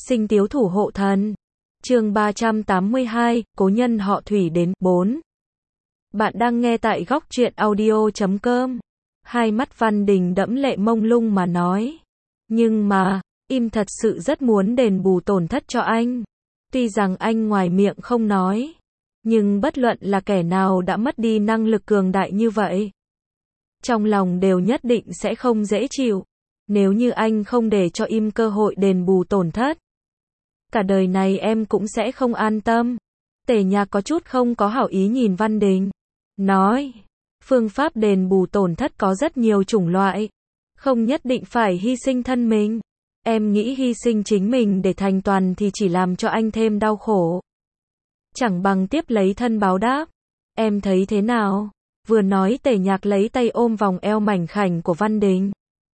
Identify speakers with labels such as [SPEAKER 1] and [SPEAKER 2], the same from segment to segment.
[SPEAKER 1] Sinh tiếu thủ hộ thần. Chương 382, cố nhân họ Thủy đến. 4. Bạn đang nghe tại góc truyện audio.com. Hai mắt Văn Đình đẫm lệ mông lung mà nói. Nhưng mà, im thật sự rất muốn đền bù tổn thất cho anh. Tuy rằng anh ngoài miệng không nói. Nhưng bất luận là kẻ nào đã mất đi năng lực cường đại như vậy, trong lòng đều nhất định sẽ không dễ chịu. Nếu như anh không để cho im cơ hội đền bù tổn thất, cả đời này em cũng sẽ không an tâm. Tề Nhạc có chút không có hảo ý nhìn Văn Đình. Nói, phương pháp đền bù tổn thất có rất nhiều chủng loại. Không nhất định phải hy sinh thân mình. Em nghĩ hy sinh chính mình để thành toàn thì chỉ làm cho anh thêm đau khổ. Chẳng bằng tiếp lấy thân báo đáp. Em thấy thế nào? Vừa nói Tề Nhạc lấy tay ôm vòng eo mảnh khảnh của Văn Đình.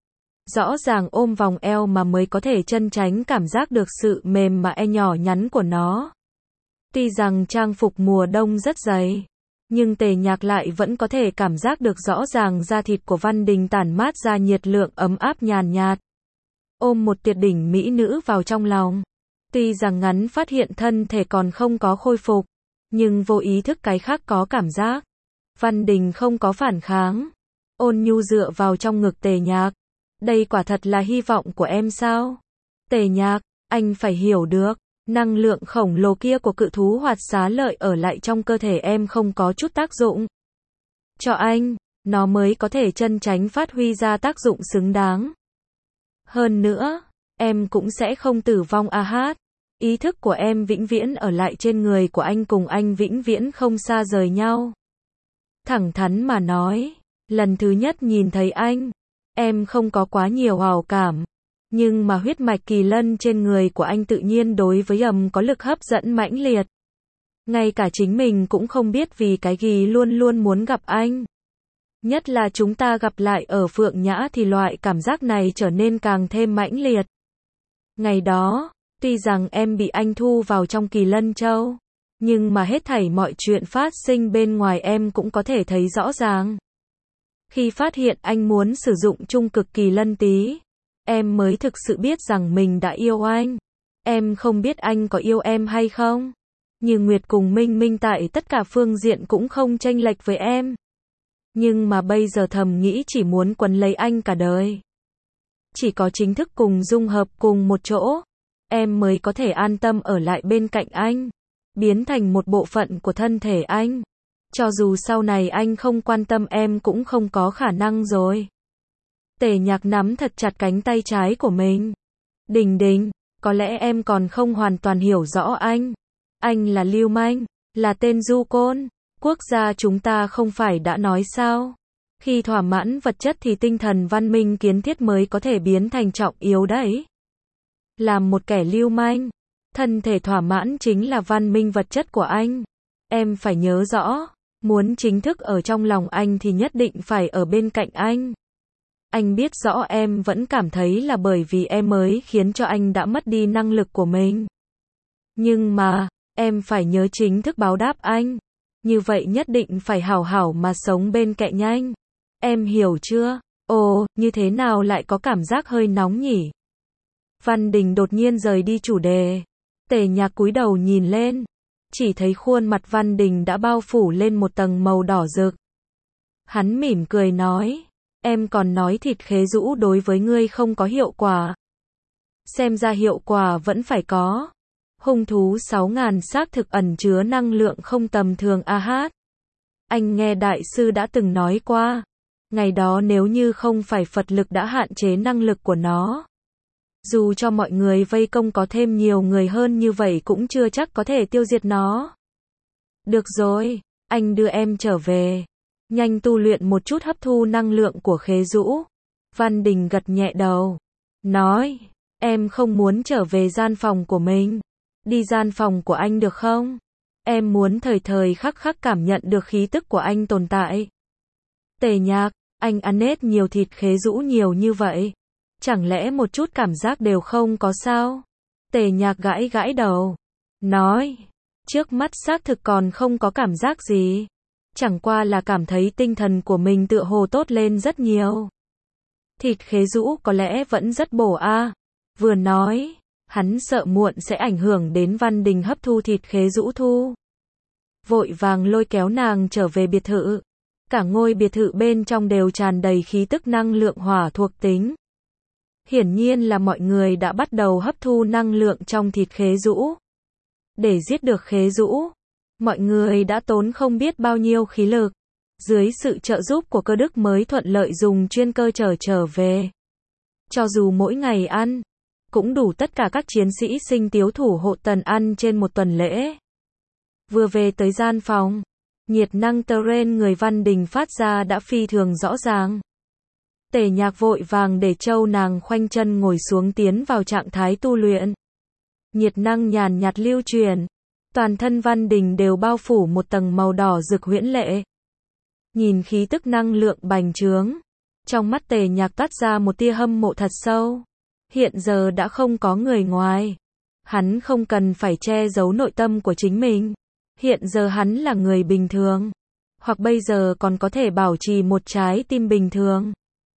[SPEAKER 1] Rõ ràng ôm vòng eo mà mới có thể chân tránh cảm giác được sự mềm mà nhỏ nhắn của nó. Tuy rằng trang phục mùa đông rất dày, nhưng Tề Nhạc lại vẫn có thể cảm giác được rõ ràng da thịt của Văn Đình tản mát ra nhiệt lượng ấm áp nhàn nhạt. Ôm một tuyệt đỉnh mỹ nữ vào trong lòng. Tuy rằng ngắn phát hiện thân thể còn không có khôi phục, nhưng vô ý thức cái khác có cảm giác. Văn Đình không có phản kháng. Ôn nhu dựa vào trong ngực Tề Nhạc. Đây quả thật là hy vọng của em sao? Tề Nhạc, anh phải hiểu được, năng lượng khổng lồ kia của cự thú hoạt xá lợi ở lại trong cơ thể em không có chút tác dụng. Cho anh, nó mới có thể chân tránh phát huy ra tác dụng xứng đáng. Hơn nữa, em cũng sẽ không tử vong a hát. Ý thức của em vĩnh viễn ở lại trên người của anh, cùng anh vĩnh viễn không xa rời nhau. Thẳng thắn mà nói, lần thứ nhất nhìn thấy anh, em không có quá nhiều hảo cảm. Nhưng mà huyết mạch kỳ lân trên người của anh tự nhiên đối với có lực hấp dẫn mãnh liệt. Ngay cả chính mình cũng không biết vì cái gì luôn luôn muốn gặp anh. Nhất là chúng ta gặp lại ở Phượng Nhã thì loại cảm giác này trở nên càng thêm mãnh liệt. Ngày đó, tuy rằng em bị anh thu vào trong Kỳ Lân Châu, nhưng mà hết thảy mọi chuyện phát sinh bên ngoài em cũng có thể thấy rõ ràng. Khi phát hiện anh muốn sử dụng trung cực Kỳ Lân Tý, em mới thực sự biết rằng mình đã yêu anh. Em không biết anh có yêu em hay không, nhưng Nguyệt cùng Minh Minh tại tất cả phương diện cũng không chênh lệch với em. Nhưng mà bây giờ thầm nghĩ chỉ muốn quấn lấy anh cả đời. Chỉ có chính thức cùng dung hợp cùng một chỗ, em mới có thể an tâm ở lại bên cạnh anh, biến thành một bộ phận của thân thể anh. Cho dù sau này anh không quan tâm em cũng không có khả năng rồi. Tề Nhạc nắm thật chặt cánh tay trái của mình. Đình Đình, có lẽ em còn không hoàn toàn hiểu rõ anh. Anh là lưu manh, là tên du côn. Quốc gia chúng ta không phải đã nói sao? Khi thỏa mãn vật chất thì tinh thần văn minh kiến thiết mới có thể biến thành trọng yếu đấy. Làm một kẻ lưu manh, thân thể thỏa mãn chính là văn minh vật chất của anh. Em phải nhớ rõ, muốn chính thức ở trong lòng anh thì nhất định phải ở bên cạnh anh. Anh biết rõ em vẫn cảm thấy là bởi vì em mới khiến cho anh đã mất đi năng lực của mình. Nhưng mà, em phải nhớ chính thức báo đáp anh. Như vậy nhất định phải hảo hảo mà sống bên cạnh anh. Em hiểu chưa? Ồ, như thế nào lại có cảm giác hơi nóng nhỉ? Văn Đình đột nhiên rời đi chủ đề. Tề Nhạc cúi đầu nhìn lên. Chỉ thấy khuôn mặt Văn Đình đã bao phủ lên một tầng màu đỏ rực. Hắn mỉm cười nói. Em còn nói thịt khế rũ đối với ngươi không có hiệu quả. Xem ra hiệu quả vẫn phải có. Hung thú 6.000 xác thực ẩn chứa năng lượng không tầm thường a hát. Anh nghe đại sư đã từng nói qua. Ngày đó nếu như không phải Phật lực đã hạn chế năng lực của nó, dù cho mọi người vây công có thêm nhiều người hơn như vậy cũng chưa chắc có thể tiêu diệt nó. Được rồi, anh đưa em trở về. Nhanh tu luyện một chút hấp thu năng lượng của khế rũ. Văn Đình gật nhẹ đầu. Nói, em không muốn trở về gian phòng của mình. Đi gian phòng của anh được không? Em muốn thời thời khắc khắc cảm nhận được khí tức của anh tồn tại. Tề Nhạc, anh ăn hết nhiều thịt khế rũ nhiều như vậy. Chẳng lẽ một chút cảm giác đều không có sao? Tề Nhạc gãi gãi đầu. Nói, trước mắt xác thực còn không có cảm giác gì. Chẳng qua là cảm thấy tinh thần của mình tựa hồ tốt lên rất nhiều. Thịt khế rũ có lẽ vẫn rất bổ a. Vừa nói, Hắn sợ muộn sẽ ảnh hưởng đến Văn Đình hấp thu thịt Khế Dũ Thu. Vội vàng lôi kéo nàng trở về biệt thự. Cả ngôi biệt thự bên trong đều tràn đầy khí tức năng lượng hỏa thuộc tính. Hiển nhiên là mọi người đã bắt đầu hấp thu năng lượng trong thịt Khế Dũ. Để giết được Khế Dũ, mọi người đã tốn không biết bao nhiêu khí lực. Dưới sự trợ giúp của Cơ Đức mới thuận lợi dùng chuyên cơ trở về. Cho dù mỗi ngày ăn, cũng đủ tất cả các chiến sĩ sinh tiếu thủ hộ tần ăn trên một tuần lễ. Vừa về tới gian phòng, nhiệt năng teren người Văn Đình phát ra đã phi thường rõ ràng. Tề Nhạc vội vàng để Châu nàng khoanh chân ngồi xuống tiến vào trạng thái tu luyện. Nhiệt năng nhàn nhạt lưu truyền, toàn thân Văn Đình đều bao phủ một tầng màu đỏ rực huyễn lệ. Nhìn khí tức năng lượng bành trướng, trong mắt Tề Nhạc toát ra một tia hâm mộ thật sâu. Hiện giờ đã không có người ngoài, hắn không cần phải che giấu nội tâm của chính mình. Hiện giờ hắn là người bình thường, hoặc bây giờ còn có thể bảo trì một trái tim bình thường.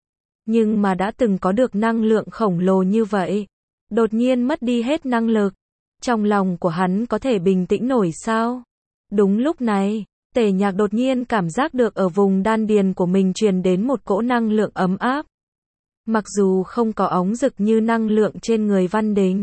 [SPEAKER 1] Nhưng mà đã từng có được năng lượng khổng lồ như vậy, đột nhiên mất đi hết năng lực. Trong lòng của hắn có thể bình tĩnh nổi sao? Đúng lúc này, Tề Nhạc đột nhiên cảm giác được ở vùng đan điền của mình truyền đến một cỗ năng lượng ấm áp. Mặc dù không có óng rực như năng lượng trên người Văn Đình,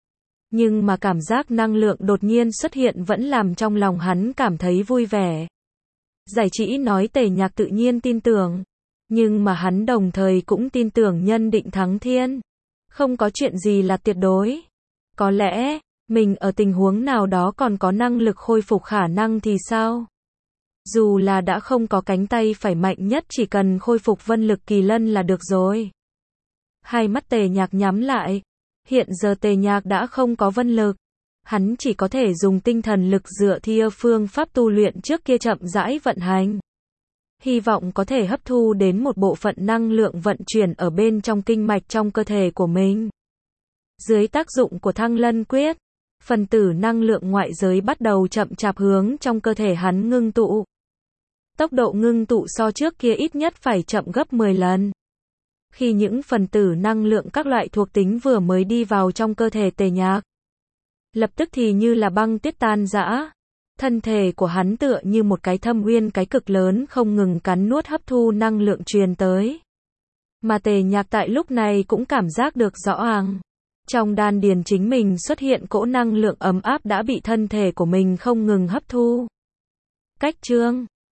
[SPEAKER 1] nhưng mà cảm giác năng lượng đột nhiên xuất hiện vẫn làm trong lòng hắn cảm thấy vui vẻ. Giải Chỉ nói Tề Nhạc tự nhiên tin tưởng, nhưng mà hắn đồng thời cũng tin tưởng nhân định thắng thiên. Không có chuyện gì là tuyệt đối. Có lẽ, mình ở tình huống nào đó còn có năng lực khôi phục khả năng thì sao? Dù là đã không có cánh tay phải mạnh nhất, chỉ cần khôi phục vân lực kỳ lân là được rồi. Hai mắt Tề Nhạc nhắm lại. Hiện giờ Tề Nhạc đã không có vân lực. Hắn chỉ có thể dùng tinh thần lực dựa theo phương pháp tu luyện trước kia chậm rãi vận hành. Hy vọng có thể hấp thu đến một bộ phận năng lượng vận chuyển ở bên trong kinh mạch trong cơ thể của mình. Dưới tác dụng của Thăng Lân Quyết, phần tử năng lượng ngoại giới bắt đầu chậm chạp hướng trong cơ thể hắn ngưng tụ. Tốc độ ngưng tụ so trước kia ít nhất phải chậm gấp 10 lần. Khi những phần tử năng lượng các loại thuộc tính vừa mới đi vào trong cơ thể Tề Nhạc, lập tức thì như là băng tuyết tan rã. Thân thể của hắn tựa như một cái thâm uyên cái cực lớn không ngừng cắn nuốt hấp thu năng lượng truyền tới. Mà Tề Nhạc tại lúc này cũng cảm giác được rõ ràng. Trong đan điền chính mình xuất hiện cỗ năng lượng ấm áp đã bị thân thể của mình không ngừng hấp thu. Cách chương